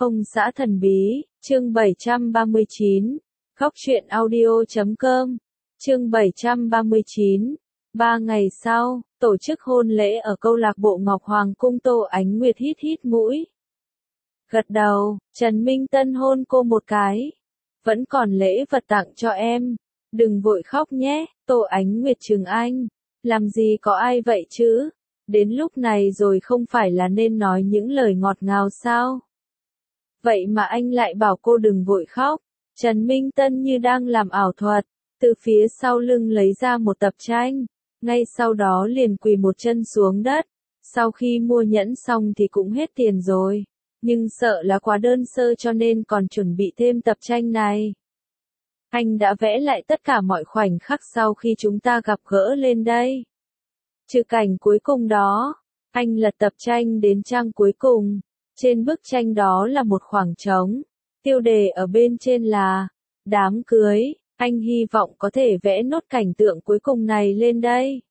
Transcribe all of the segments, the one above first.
Ông xã thần bí, chương 739, Góc truyện audio.com, chương 739. 3 ngày sau, tổ chức hôn lễ ở câu lạc bộ Ngọc Hoàng Cung. Tô Ánh Nguyệt hít hít mũi. Gật đầu, Trần Minh Tân hôn cô một cái. Vẫn còn lễ vật tặng cho em. Đừng vội khóc nhé, Tô Ánh Nguyệt trừng anh. Làm gì có ai vậy chứ? Đến lúc này rồi không phải là nên nói những lời ngọt ngào sao? Vậy mà anh lại bảo cô đừng vội khóc. Trần Minh Tân như đang làm ảo thuật, từ phía sau lưng lấy ra một tập tranh, ngay sau đó liền quỳ một chân xuống đất. Sau khi mua nhẫn xong thì cũng hết tiền rồi, nhưng sợ là quá đơn sơ cho nên còn chuẩn bị thêm tập tranh này. Anh đã vẽ lại tất cả mọi khoảnh khắc sau khi chúng ta gặp gỡ lên đây. Trừ cảnh cuối cùng đó, anh lật tập tranh đến trang cuối cùng. Trên bức tranh đó là một khoảng trống, tiêu đề ở bên trên là đám cưới. Anh hy vọng có thể vẽ nốt cảnh tượng cuối cùng này lên đây.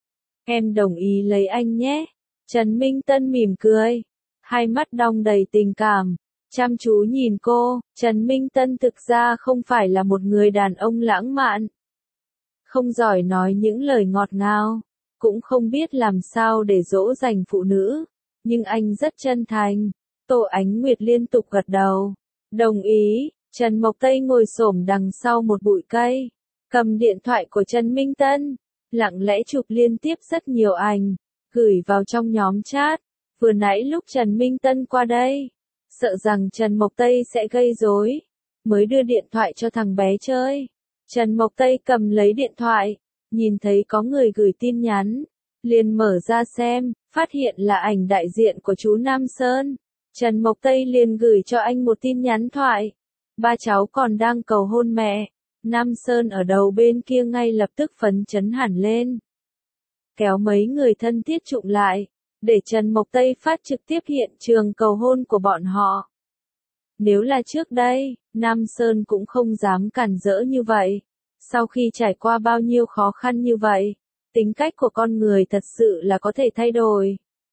Em đồng ý lấy anh nhé. Trần Minh Tân mỉm cười, hai mắt đong đầy tình cảm, chăm chú nhìn cô. Trần Minh Tân thực ra không phải là một người đàn ông lãng mạn, không giỏi nói những lời ngọt ngào, cũng không biết làm sao để dỗ dành phụ nữ, nhưng anh rất chân thành. Tô Ánh Nguyệt liên tục gật đầu, đồng ý. Trần Mộc Tây ngồi xổm đằng sau một bụi cây, cầm điện thoại của Trần Minh Tân, lặng lẽ chụp liên tiếp rất nhiều ảnh, gửi vào trong nhóm chat. Vừa nãy lúc Trần Minh Tân qua đây, sợ rằng Trần Mộc Tây sẽ gây rối, mới đưa điện thoại cho thằng bé chơi. Trần Mộc Tây cầm lấy điện thoại, nhìn thấy có người gửi tin nhắn, liền mở ra xem, phát hiện là ảnh đại diện của chú Nam Sơn. Trần Mộc Tây liền gửi cho anh một tin nhắn thoại. Ba cháu còn đang cầu hôn mẹ. Nam Sơn ở đầu bên kia ngay lập tức phấn chấn hẳn lên, kéo mấy người thân thiết chụm lại, để Trần Mộc Tây phát trực tiếp hiện trường cầu hôn của bọn họ. Nếu là trước đây, Nam Sơn cũng không dám cản rỡ như vậy. Sau khi trải qua bao nhiêu khó khăn như vậy, tính cách của con người thật sự là có thể thay đổi.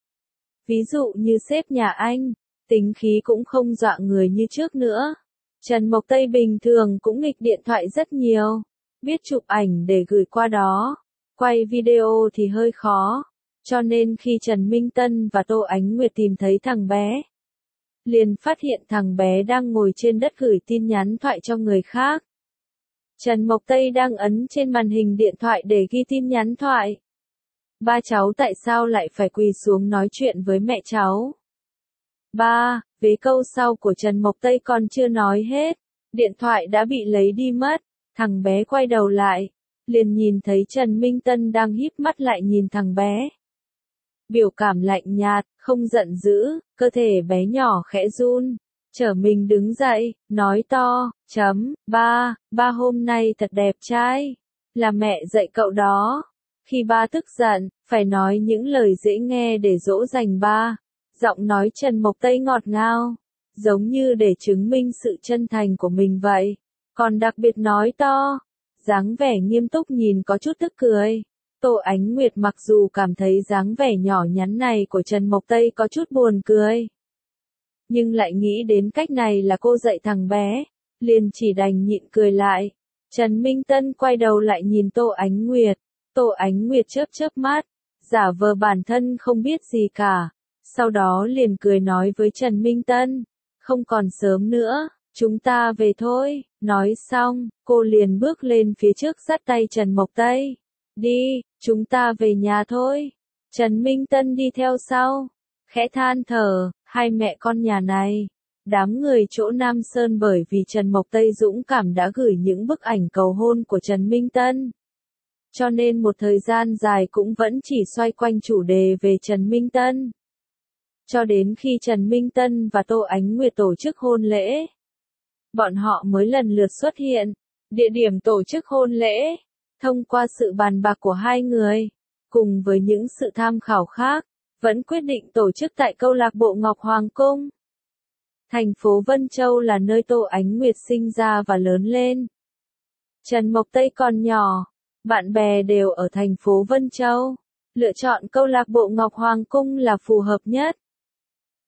Ví dụ như sếp nhà anh, tính khí cũng không dọa người như trước nữa. Trần Mộc Tây bình thường cũng nghịch điện thoại rất nhiều, biết chụp ảnh để gửi qua đó, quay video thì hơi khó, cho nên khi Trần Minh Tân và Tô Ánh Nguyệt tìm thấy thằng bé, liền phát hiện thằng bé đang ngồi trên đất gửi tin nhắn thoại cho người khác. Trần Mộc Tây đang ấn trên màn hình điện thoại để ghi tin nhắn thoại. Ba cháu tại sao lại phải quỳ xuống nói chuyện với mẹ cháu? Ba, vế câu sau của Trần Mộc Tây còn chưa nói hết, điện thoại đã bị lấy đi mất. Thằng bé quay đầu lại, liền nhìn thấy Trần Minh Tân đang híp mắt lại nhìn thằng bé. Biểu cảm lạnh nhạt, không giận dữ, cơ thể bé nhỏ khẽ run, trở mình đứng dậy, nói to, ba hôm nay thật đẹp trai, là mẹ dạy cậu đó. Khi ba tức giận, phải nói những lời dễ nghe để dỗ dành ba. Giọng nói Trần Mộc Tây ngọt ngào, giống như để chứng minh sự chân thành của mình vậy. Còn đặc biệt nói to, dáng vẻ nghiêm túc nhìn có chút tức cười. Tô Ánh Nguyệt mặc dù cảm thấy dáng vẻ nhỏ nhắn này của Trần Mộc Tây có chút buồn cười, nhưng lại nghĩ đến cách này là cô dạy thằng bé, liền chỉ đành nhịn cười lại. Trần Minh Tân quay đầu lại nhìn Tô Ánh Nguyệt. Tô Ánh Nguyệt chớp chớp mắt, giả vờ bản thân không biết gì cả. Sau đó liền cười nói với Trần Minh Tân, không còn sớm nữa, chúng ta về thôi. Nói xong, cô liền bước lên phía trước dắt tay Trần Mộc Tây. Đi, chúng ta về nhà thôi. Trần Minh Tân đi theo sau, khẽ than thở, hai mẹ con nhà này. Đám người chỗ Nam Sơn bởi vì Trần Mộc Tây dũng cảm đã gửi những bức ảnh cầu hôn của Trần Minh Tân, cho nên một thời gian dài cũng vẫn chỉ xoay quanh chủ đề về Trần Minh Tân. Cho đến khi Trần Minh Tân và Tô Ánh Nguyệt tổ chức hôn lễ, bọn họ mới lần lượt xuất hiện. Địa điểm tổ chức hôn lễ, thông qua sự bàn bạc của hai người, cùng với những sự tham khảo khác, vẫn quyết định tổ chức tại câu lạc bộ Ngọc Hoàng Cung. Thành phố Vân Châu là nơi Tô Ánh Nguyệt sinh ra và lớn lên. Trần Mộc Tây còn nhỏ, bạn bè đều ở thành phố Vân Châu, lựa chọn câu lạc bộ Ngọc Hoàng Cung là phù hợp nhất.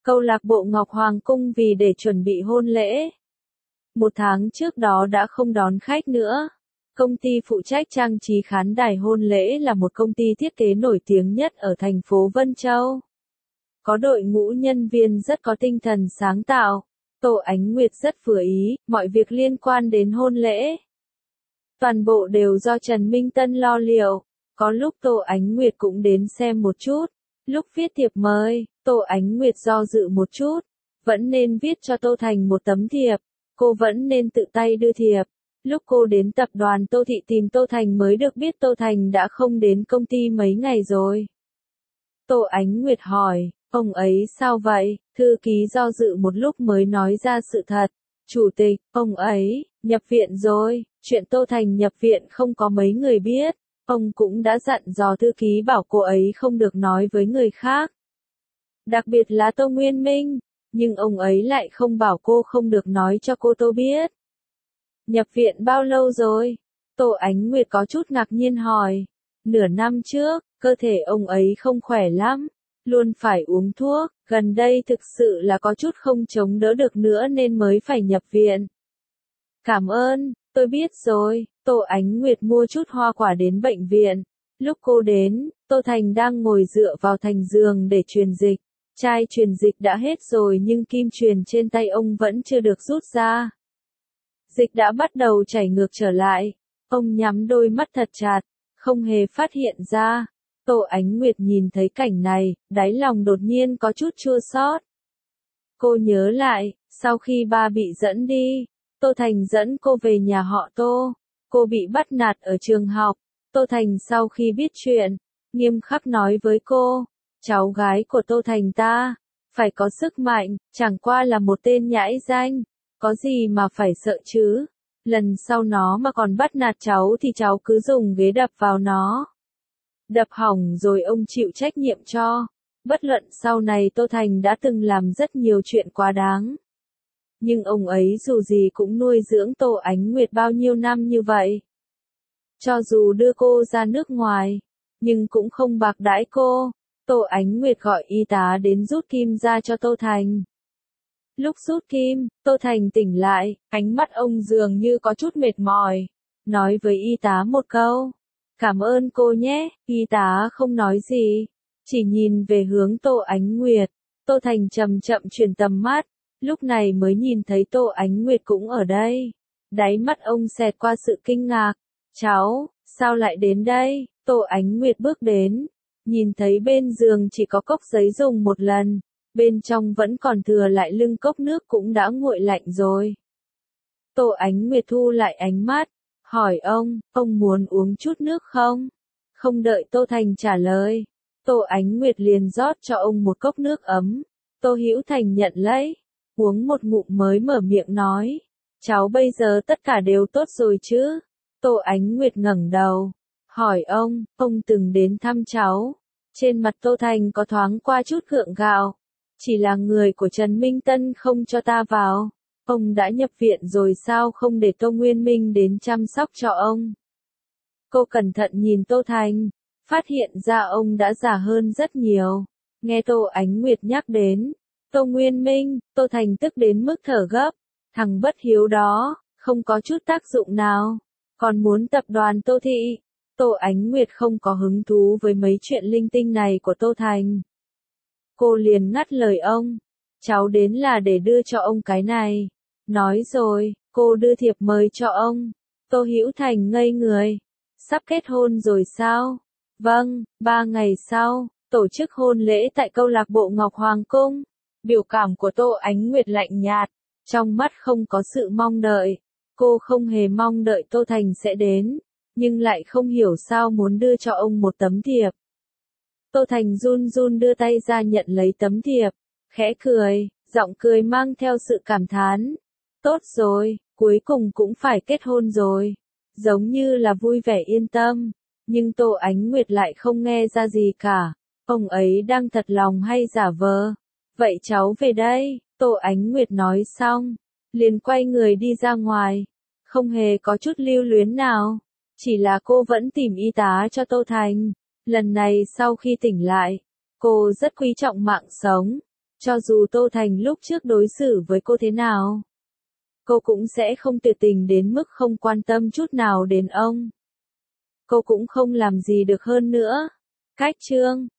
câu lạc bộ Ngọc Hoàng Cung vì để chuẩn bị hôn lễ. 1 tháng trước đó đã không đón khách nữa. Công ty phụ trách trang trí khán đài hôn lễ là một công ty thiết kế nổi tiếng nhất ở thành phố Vân Châu. Có đội ngũ nhân viên rất có tinh thần sáng tạo. Tô Ánh Nguyệt rất vừa ý, mọi việc liên quan đến hôn lễ. Toàn bộ đều do Trần Minh Tân lo liệu. Có lúc Tô Ánh Nguyệt cũng đến xem một chút. Lúc viết thiệp mời, Tô Ánh Nguyệt do dự một chút. Vẫn nên viết cho Tô Thành một tấm thiệp. Cô vẫn nên tự tay đưa thiệp. Lúc cô đến tập đoàn Tô Thị tìm Tô Thành mới được biết Tô Thành đã không đến công ty mấy ngày rồi. Tô Ánh Nguyệt hỏi, ông ấy sao vậy? Thư ký do dự một lúc mới nói ra sự thật. Chủ tịch, ông ấy, nhập viện rồi. Chuyện Tô Thành nhập viện không có mấy người biết. Ông cũng đã dặn dò thư ký bảo cô ấy không được nói với người khác. Đặc biệt là Tô Nguyên Minh. Nhưng ông ấy lại không bảo cô không được nói cho cô Tô biết. Nhập viện bao lâu rồi? Tô Ánh Nguyệt có chút ngạc nhiên hỏi. Nửa năm trước, cơ thể ông ấy không khỏe lắm. Luôn phải uống thuốc, gần đây thực sự là có chút không chống đỡ được nữa nên mới phải nhập viện. Cảm ơn, tôi biết rồi. Tô Ánh Nguyệt mua chút hoa quả đến bệnh viện. Lúc cô đến, Tô Thành đang ngồi dựa vào thành giường để truyền dịch. Chai truyền dịch đã hết rồi nhưng kim truyền trên tay ông vẫn chưa được rút ra. Dịch đã bắt đầu chảy ngược trở lại. Ông nhắm đôi mắt thật chặt, không hề phát hiện ra. Tô Ánh Nguyệt nhìn thấy cảnh này, đáy lòng đột nhiên có chút chua xót. Cô nhớ lại, sau khi ba bị dẫn đi, Tô Thành dẫn cô về nhà họ Tô. Cô bị bắt nạt ở trường học. Tô Thành sau khi biết chuyện, nghiêm khắc nói với cô, cháu gái của Tô Thành ta, phải có sức mạnh, chẳng qua là một tên nhãi danh. Có gì mà phải sợ chứ? Lần sau nó mà còn bắt nạt cháu thì cháu cứ dùng ghế đập vào nó. Đập hỏng rồi ông chịu trách nhiệm cho. Bất luận sau này Tô Thành đã từng làm rất nhiều chuyện quá đáng. Nhưng ông ấy dù gì cũng nuôi dưỡng Tô Ánh Nguyệt bao nhiêu năm như vậy. Cho dù đưa cô ra nước ngoài, nhưng cũng không bạc đãi cô. Tô Ánh Nguyệt gọi y tá đến rút kim ra cho Tô Thành. Lúc rút kim, Tô Thành tỉnh lại, ánh mắt ông dường như có chút mệt mỏi. Nói với y tá một câu. Cảm ơn cô nhé, y tá không nói gì. Chỉ nhìn về hướng Tô Ánh Nguyệt. Tô Thành chậm chậm chuyển tầm mắt. Lúc này mới nhìn thấy Tô Ánh Nguyệt cũng ở đây. Đáy mắt ông xẹt qua sự kinh ngạc. Cháu, sao lại đến đây? Tô Ánh Nguyệt bước đến. Nhìn thấy bên giường chỉ có cốc giấy dùng một lần. Bên trong vẫn còn thừa lại lưng cốc nước cũng đã nguội lạnh rồi. Tô Ánh Nguyệt thu lại ánh mắt, hỏi ông muốn uống chút nước không? Không đợi Tô Thành trả lời, Tô Ánh Nguyệt liền rót cho ông một cốc nước ấm. Tô Hữu Thành nhận lấy, uống một ngụm mới mở miệng nói, cháu bây giờ tất cả đều tốt rồi chứ? Tô Ánh Nguyệt ngẩng đầu, hỏi ông từng đến thăm cháu. Trên mặt Tô Thành có thoáng qua chút gượng gạo. Chỉ là người của Trần Minh Tân không cho ta vào. Ông đã nhập viện rồi sao không để Tô Nguyên Minh đến chăm sóc cho ông? Cô cẩn thận nhìn Tô Thành, phát hiện ra ông đã già hơn rất nhiều. Nghe Tô Ánh Nguyệt nhắc đến Tô Nguyên Minh, Tô Thành tức đến mức thở gấp. Thằng bất hiếu đó, không có chút tác dụng nào. Còn muốn tập đoàn Tô Thị. Tô Ánh Nguyệt không có hứng thú với mấy chuyện linh tinh này của Tô Thành. Cô liền ngắt lời ông. Cháu đến là để đưa cho ông cái này. Nói rồi, cô đưa thiệp mời cho ông. Tô Hữu Thành ngây người. Sắp kết hôn rồi sao? Vâng, 3 ngày sau, tổ chức hôn lễ tại câu lạc bộ Ngọc Hoàng Cung. Biểu cảm của Tô Ánh Nguyệt lạnh nhạt, trong mắt không có sự mong đợi. Cô không hề mong đợi Tô Thành sẽ đến, nhưng lại không hiểu sao muốn đưa cho ông một tấm thiệp. Tô Thành run run đưa tay ra nhận lấy tấm thiệp, khẽ cười, giọng cười mang theo sự cảm thán. Tốt rồi, cuối cùng cũng phải kết hôn rồi. Giống như là vui vẻ yên tâm, nhưng Tô Ánh Nguyệt lại không nghe ra gì cả. Ông ấy đang thật lòng hay giả vờ? Vậy cháu về đây, Tô Ánh Nguyệt nói xong, liền quay người đi ra ngoài, không hề có chút lưu luyến nào. Chỉ là cô vẫn tìm y tá cho Tô Thành. Lần này sau khi tỉnh lại, cô rất quý trọng mạng sống. Cho dù Tô Thành lúc trước đối xử với cô thế nào, cô cũng sẽ không tuyệt tình đến mức không quan tâm chút nào đến ông. Cô cũng không làm gì được hơn nữa. Cách chương